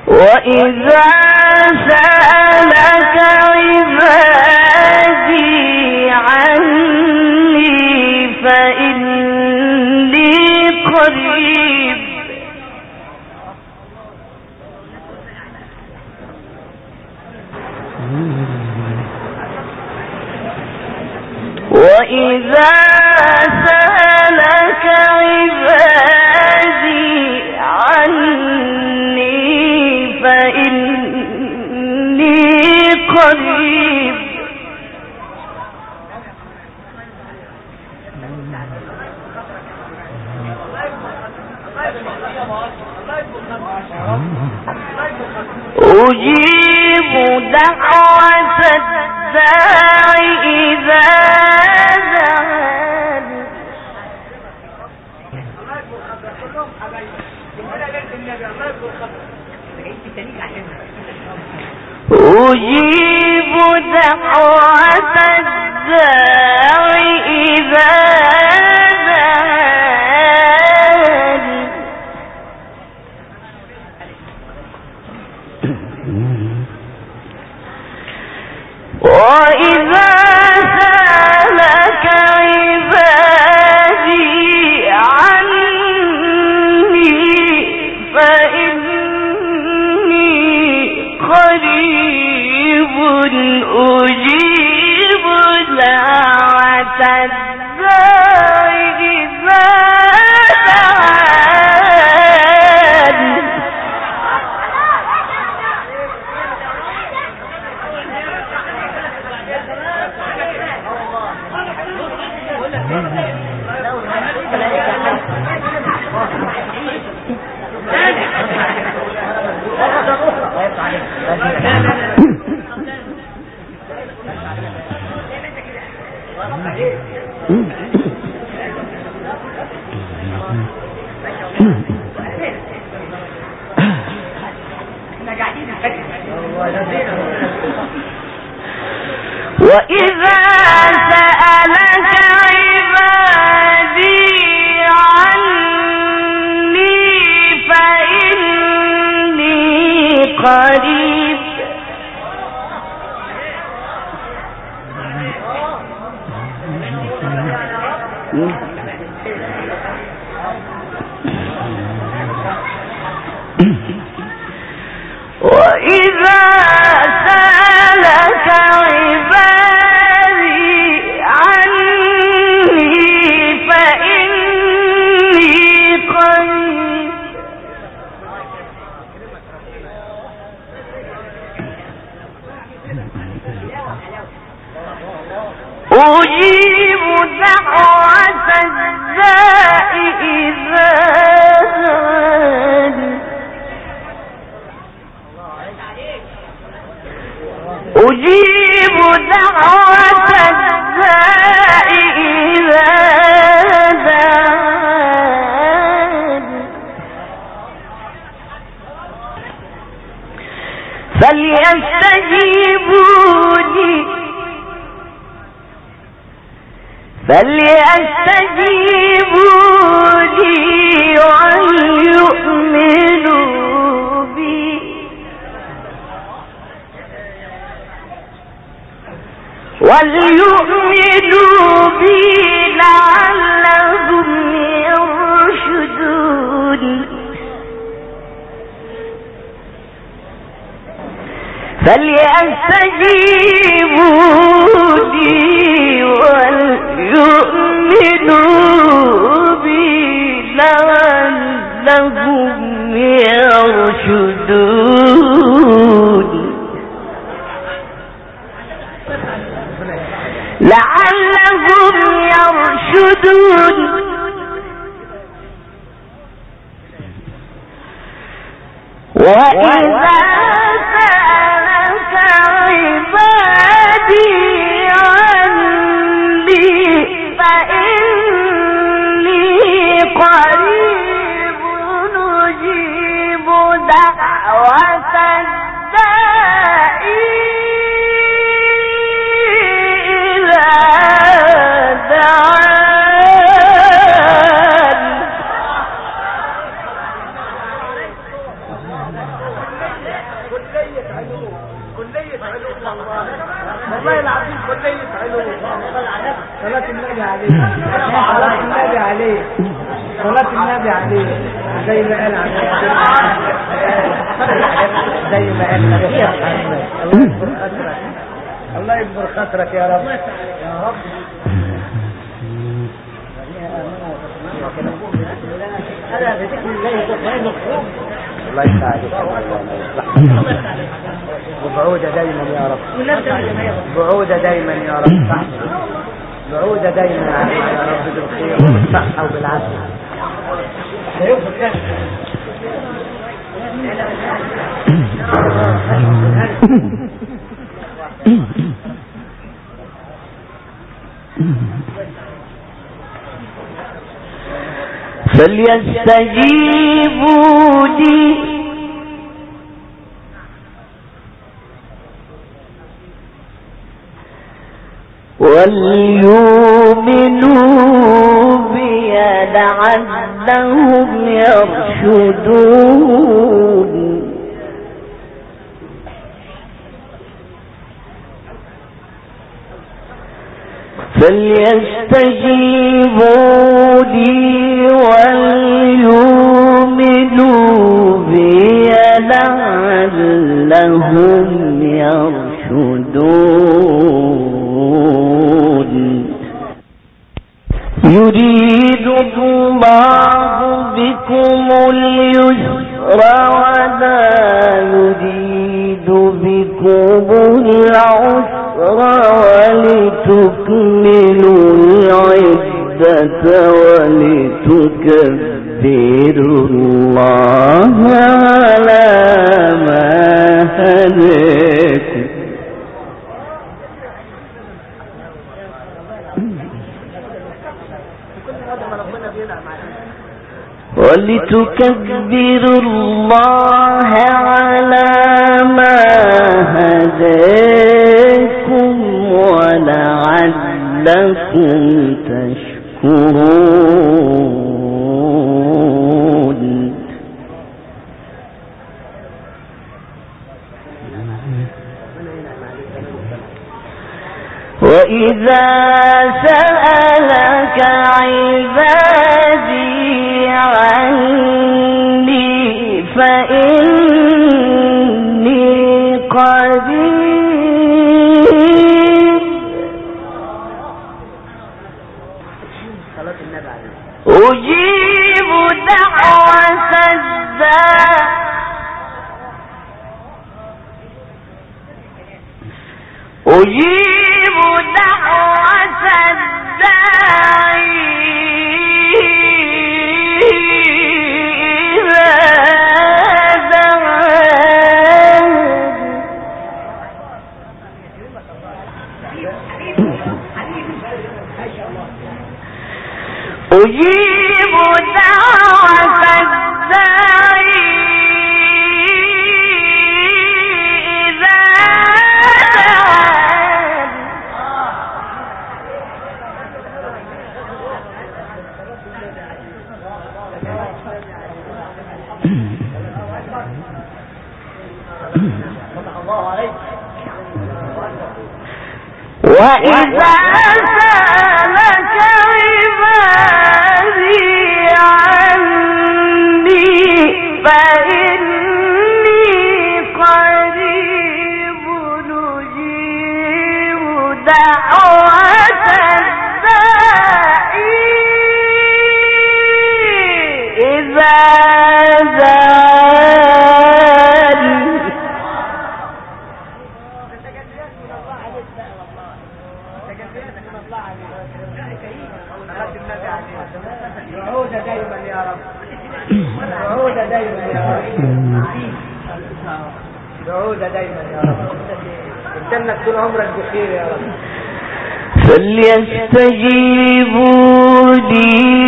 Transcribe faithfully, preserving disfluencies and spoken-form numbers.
وإذا سألك عبادي عني فإني قريب وإذا سألك عبادي عني فإني قريب أجيب دعوة الداع إذا دعان أجيب دعوة الداع إذا دعان وإذا سألك عبادي عني فإني قريب أجيب دعوة الداع إذا دعان وإذا سألك عبادي عني فإني قريب وإذا سألك عبادي عني فإني قريب أجيب دعوة الداع إذا دعان أجيب دعوة الداع إذا دعان فليستجيبوا لي فليستجيبوا لي وليؤمنوا بي وليؤمنوا بي لعلهم يرشدون فليستجيبوا لي وليؤمنوا بي لعلهم يرشدون لعلهم يرشدون وإذا سألك عبادي عني فإني قريب أجيب دعوة الداع إذا دعان كلية علوم والله العظيم كلية علوم. صلاة النبي عليه صلاة النبي عليه صلاة النبي عليه زي ما قال عليه زي ما قال الله يكبر خاطرك يا رب يا رب. الله يسعدك وبعودة دايما يا رب بعودة دايما يا رب بعودة دايما علينا يا رب بالخير وبالصحة وبالعافية. فليستجيبوا لي وليؤمنوا بي لعلهم يرشدون. فليستجيبوا لي وليؤمنوا بي لعلهم يرشدون. يريد الله بكم اليسر ولا يريد بكم العسر ولتكملوا العدة ولتكبروا الله على ما هداكم ولتكبروا الله على ما هداكم ولعلكم تشكرون. وإذا سألك عبادي عني فإني قريب أجيب دعوة الداع أجيب دعوة الداعي إذا دعان. أجيب دعوة الداعي إذا دعان. وإذا سألك عبادي عني فإني قريب أجيب دعوة الداعي إذا دعان. بعودة دايما يا رب بعودة دايما يا رب بعودة دايما يا رب الجنة طول عمرك بخير يا رب. فليستجيبوا لي